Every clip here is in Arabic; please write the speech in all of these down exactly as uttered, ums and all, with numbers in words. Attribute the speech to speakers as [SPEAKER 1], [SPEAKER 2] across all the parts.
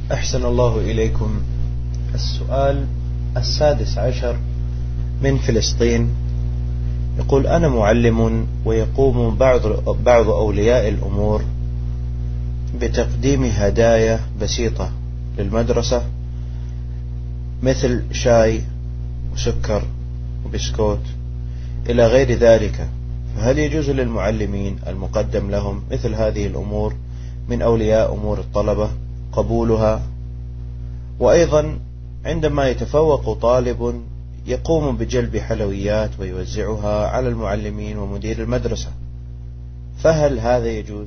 [SPEAKER 1] أحسن الله إليكم. السؤال السادس عشر من فلسطين يقول: أنا معلم، ويقوم بعض بعض أولياء الأمور بتقديم هدايا بسيطة للمدرسة مثل شاي وسكر وبسكوت إلى غير ذلك، فهل يجوز للمعلمين المقدم لهم مثل هذه الأمور من أولياء أمور الطلبة قبولها؟ وأيضا عندما يتفوق طالب يقوم بجلب حلويات ويوزعها على المعلمين ومدير المدرسة، فهل هذا يجوز؟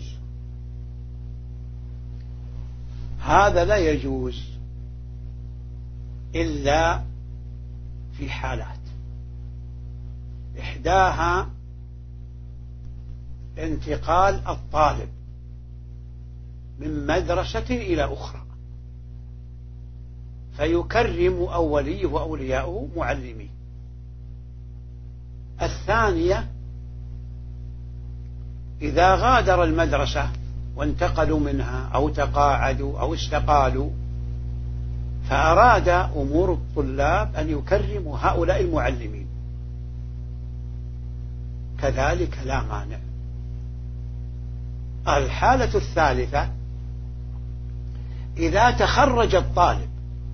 [SPEAKER 2] هذا لا يجوز إلا في حالات، إحداها انتقال الطالب من مدرسة إلى أخرى فيكرم أوليه وأولياؤه معلميه. الثانية إذا غادر المدرسة وانتقلوا منها أو تقاعدوا أو استقالوا فأراد أمور الطلاب أن يكرموا هؤلاء المعلمين، كذلك لا مانع. الحالة الثالثة إذا تخرج الطالب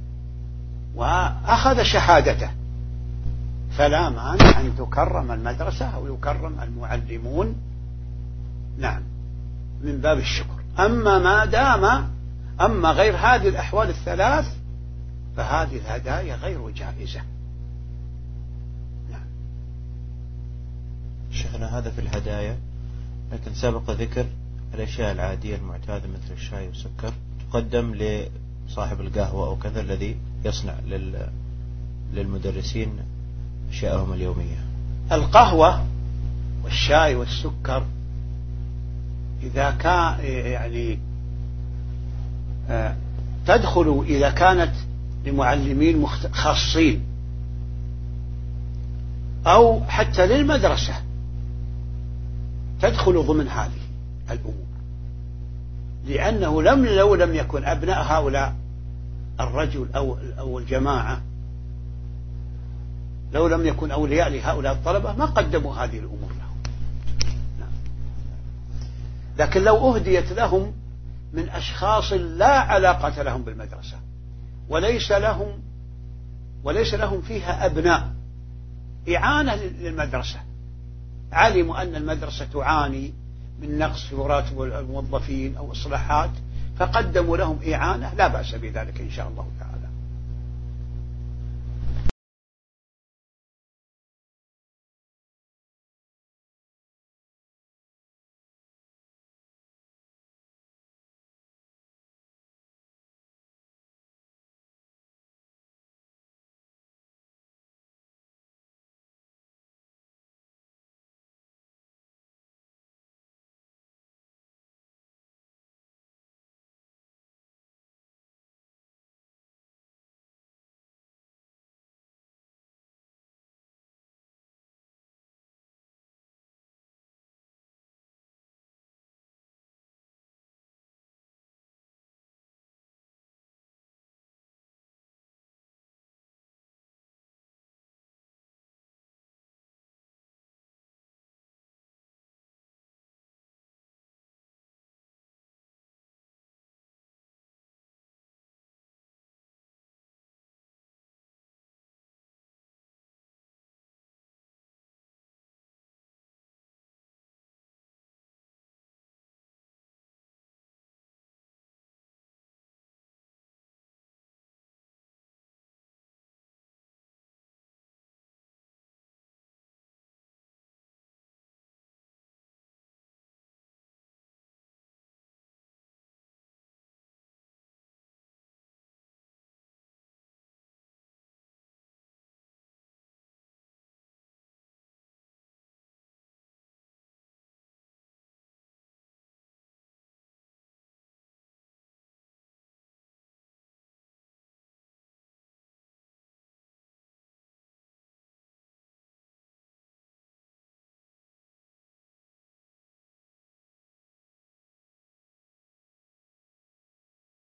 [SPEAKER 2] وأخذ شهادته فلا مانع أن تكرم المدرسة أو يكرم المعلمون، نعم، من باب الشكر. أما ما دام أما غير هذه الأحوال الثلاث فهذه الهدايا غير جائزة. نعم.
[SPEAKER 1] شيخنا، هذا في الهدايا، لكن سبق ذكر الأشياء العادية المعتادة مثل الشاي والسكر تقدم لصاحب القهوة أو كذا الذي يصنع للمدرسين أشياءهم اليومية.
[SPEAKER 2] القهوة والشاي والسكر إذا كان يعني تدخل إذا كانت لمعلمين خاصين أو حتى للمدرسة تدخل ضمن هذه الأمور، لأنه لم لو لم يكن أبناء هؤلاء الرجل أو أو الجماعة، لو لم يكن أولياء لهؤلاء الطلبة ما قدموا هذه الأمور لهم. لكن لو أهديت لهم من أشخاص لا علاقة لهم بالمدرسة وليس لهم وليس لهم فيها أبناء، إعانة للمدرسة، علموا أن المدرسة تعاني من نقص في راتب الموظفين أو إصلاحات فقدموا لهم إعانة، لا بأس بذلك إن شاء الله تعالى.